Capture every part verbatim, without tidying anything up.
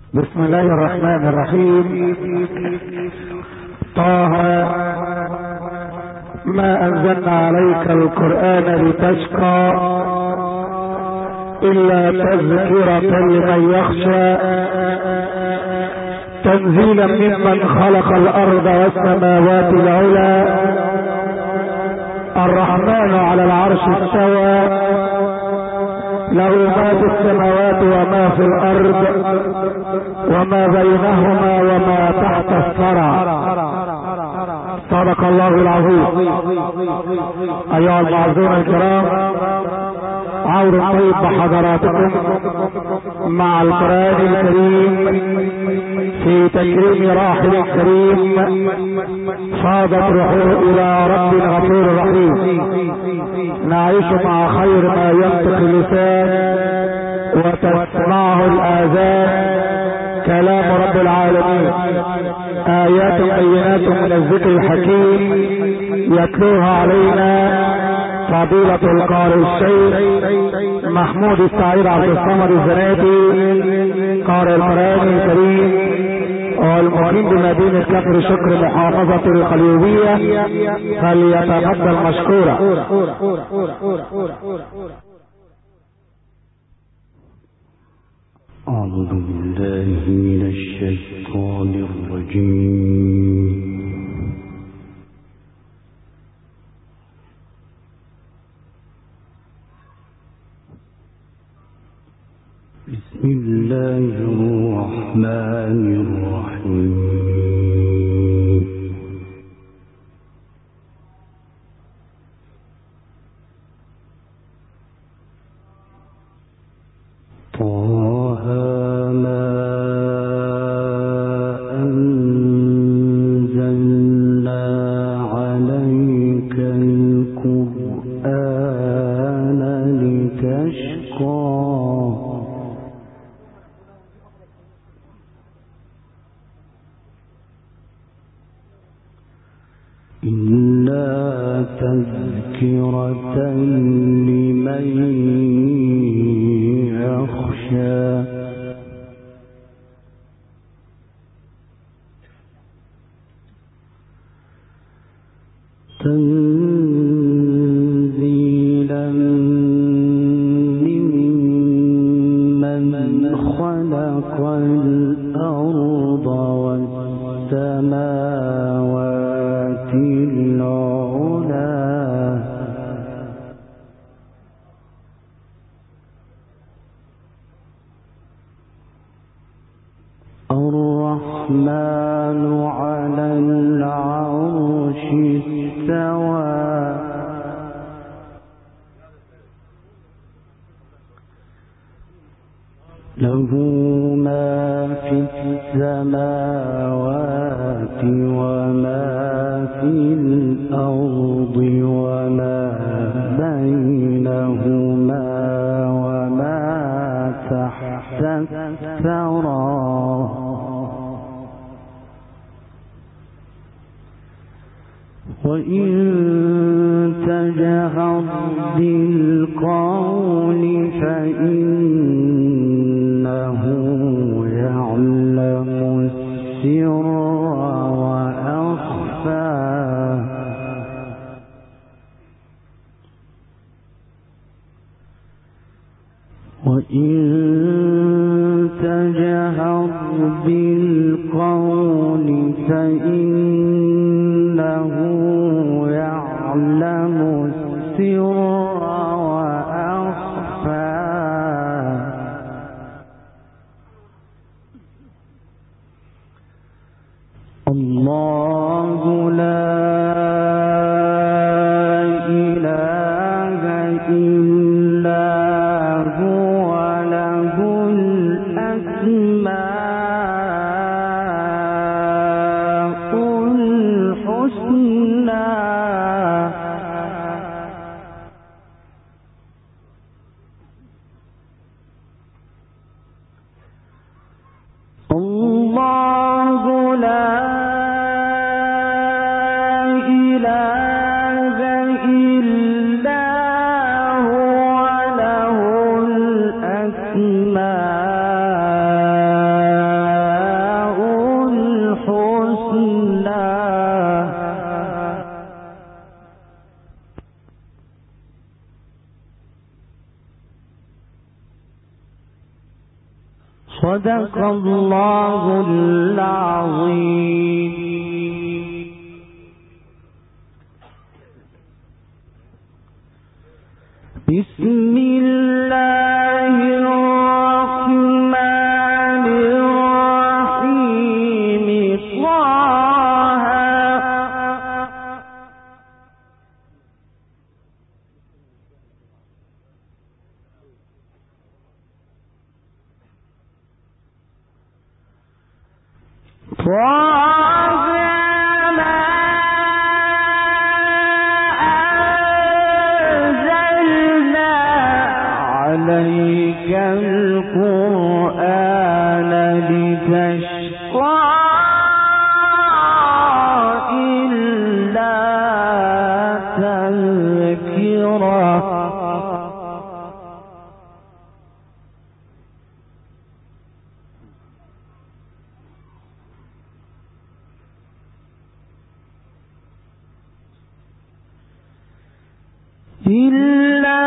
بسم الله الرحمن الرحيم. طه ما انزلنا عليك القرآن لتشقى الا تذكرة لمن يخشى تنزيلا ممن خلق الارض والسماوات العلى الرحمن على العرش استوى له ما في السماوات وما في الارض وما بينهما وما تحت الثرى. صدق الله العظيم. ايها المعزون الكرام، عور طيب بحضراتكم مع القرآن الكريم في تكريم راحل كريم فاضت روحه الى رب غفور رحيم. نعيش مع خير ما ينطق اللسان وتسمعه الاذان كلام رب العالمين، ايات بينات من الذكر الحكيم يتلوها علينا فضيلة القارئ الشيخ محمود السعيد عبد الصمد الزناتي قارئ القرآن الكريم والمقيم بمدينة كفر شكر محافظة القليوبية، فليتفضل مشكورا. أعوذ بالله من الشيطان الرجيم. بسم الله الرحمن الرحيم. طه ما أنزلنا عليك القرآن لتشقى إلا تذكرة لمن يخشى تنزيلا ممن خلق الأرض والسماوات العلى الرحمن على العرش استوى له ما في السماوات وما في الأرض وما بينهما وما تحت الثرى وإن تجهر بالقول فإنه يعلم السر وأخفى وإن تجهر بالقول فإنه يعلم السر وأخفى الله لا إله إلا هو له الأسماء الحسنى الله لا إله إلا هو له الأسماء صدق الله العظيم. بسم الله الرحمن الرحيم. طه عليك القرآن لتشقى إلا تذكرة. إلا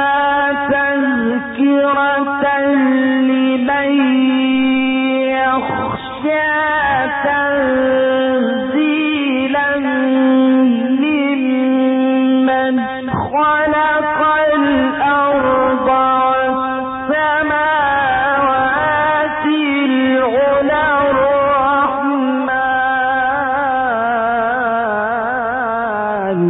تذكرة لمن يخشى تنزيلا ممن خلق الأرض والسماوات العلى الرحمن.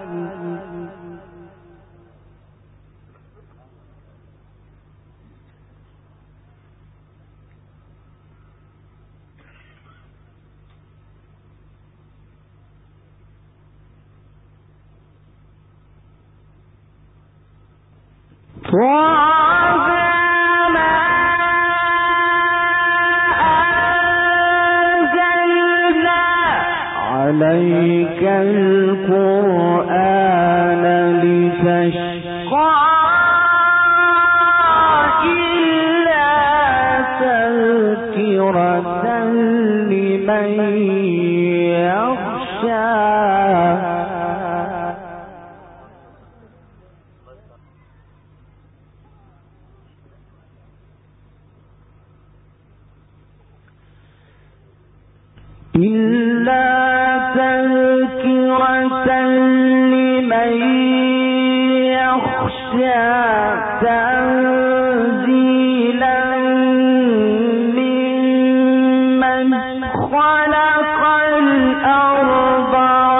طه ما أنزلنا عليك القرآن لتشقى إلا تذكرة لمن يخشى. إلا تذكرة لمن يخشى تنزيلا ممن خلق الأرض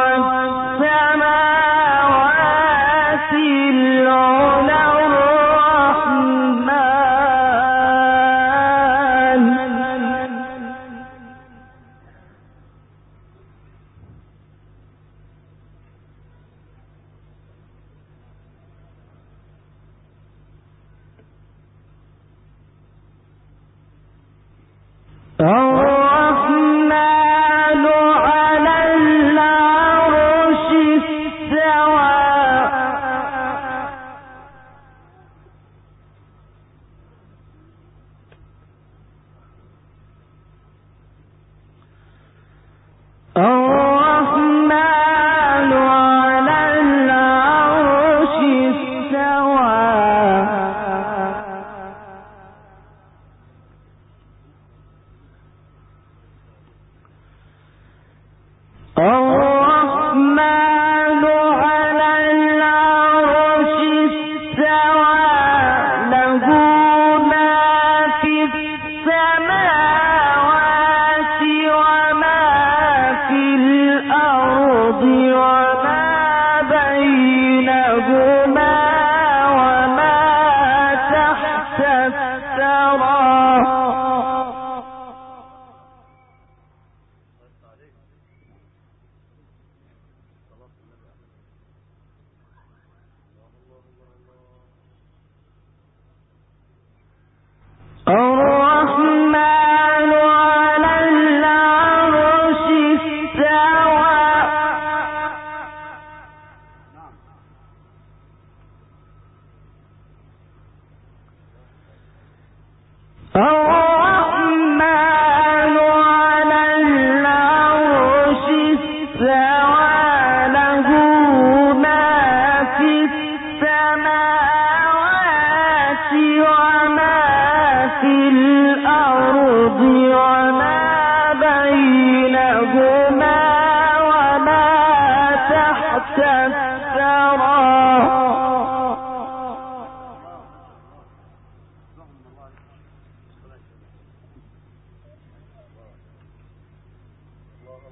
والسماوات العلى الرحمن. الرحمن على العرش استوى. الرحمن على العرش استوى. الرحمن على العرش استوى. له ما في السماوات وما في الأرض وما بينهما وما تحت الثرى. الرحمن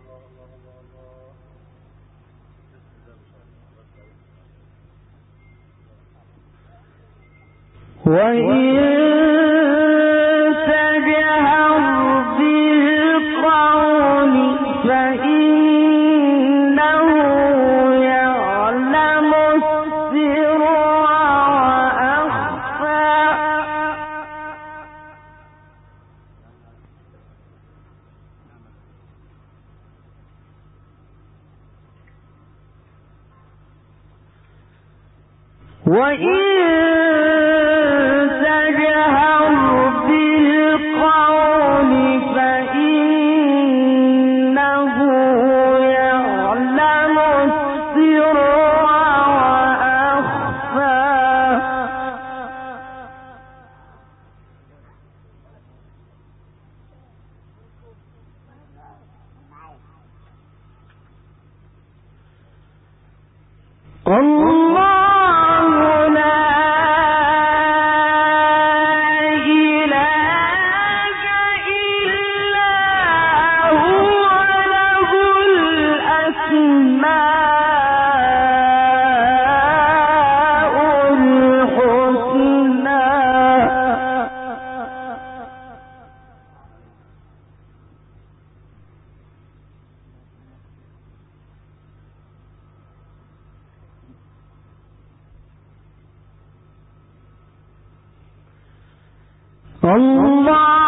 الله